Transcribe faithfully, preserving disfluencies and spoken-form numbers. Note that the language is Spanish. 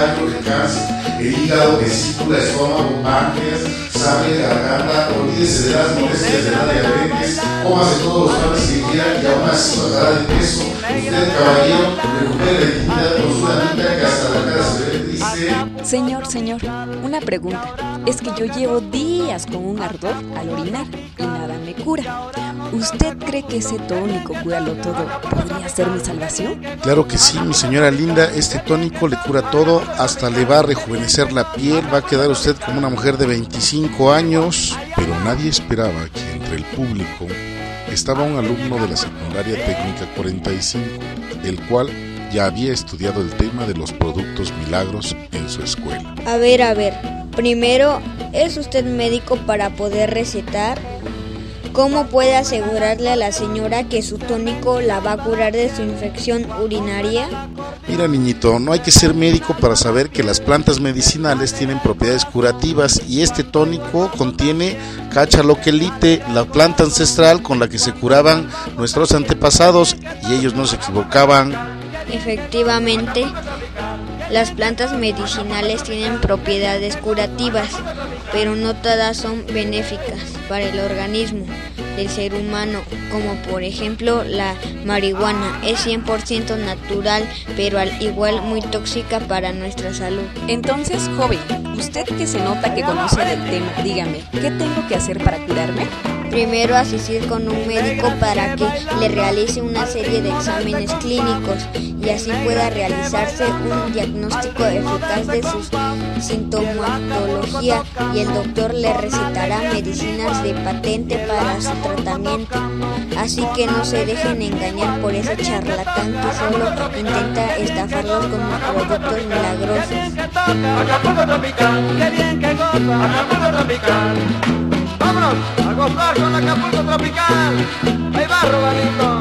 daño, el cáncer, el hígado, vesícula, estómago, páncreas, sangre, garganta. Olvídese de las molestias de la diabetes, cómase todos los panes que quieran y aún así bajará de peso. Usted, caballero, recupere la dignidad con su damita que hasta la cara se ve triste. Señor, señor, una pregunta. Es que yo llevo días con un ardor al orinar y nada me cura. ¿Usted cree que ese tónico Cúralo Todo podría ser mi salvación? Claro que sí, mi señora linda. Este tónico le cura todo, hasta le va a rejuvenecer la piel, va a quedar usted como una mujer de veinticinco años. Pero nadie esperaba que entre el público estaba un alumno de la secundaria técnica cuarenta y cinco, el cual ya había estudiado el tema de los productos milagros en su escuela. A ver, a ver, primero, ¿es usted médico para poder recetar? ¿Cómo puede asegurarle a la señora que su tónico la va a curar de su infección urinaria? Mira, niñito, no hay que ser médico para saber que las plantas medicinales tienen propiedades curativas y este tónico contiene cachaloquelite, la planta ancestral con la que se curaban nuestros antepasados, y ellos no se equivocaban. Efectivamente, las plantas medicinales tienen propiedades curativas, pero no todas son benéficas para el organismo del ser humano, como por ejemplo la marihuana. Es cien por ciento natural, pero al igual muy tóxica para nuestra salud. Entonces, joven, usted que se nota que conoce del tema, dígame, ¿qué tengo que hacer para curarme? Primero, asistir con un médico para que le realice una serie de exámenes clínicos y así pueda realizarse un diagnóstico eficaz de su sintomatología, y el doctor le recetará medicinas de patente para su tratamiento. Así que no se dejen engañar por ese charlatán que solo intenta estafarlos con los productos milagrosos. ¡Vámonos a gozar con Acapulco Tropical! ¡Ahí va, Robalito!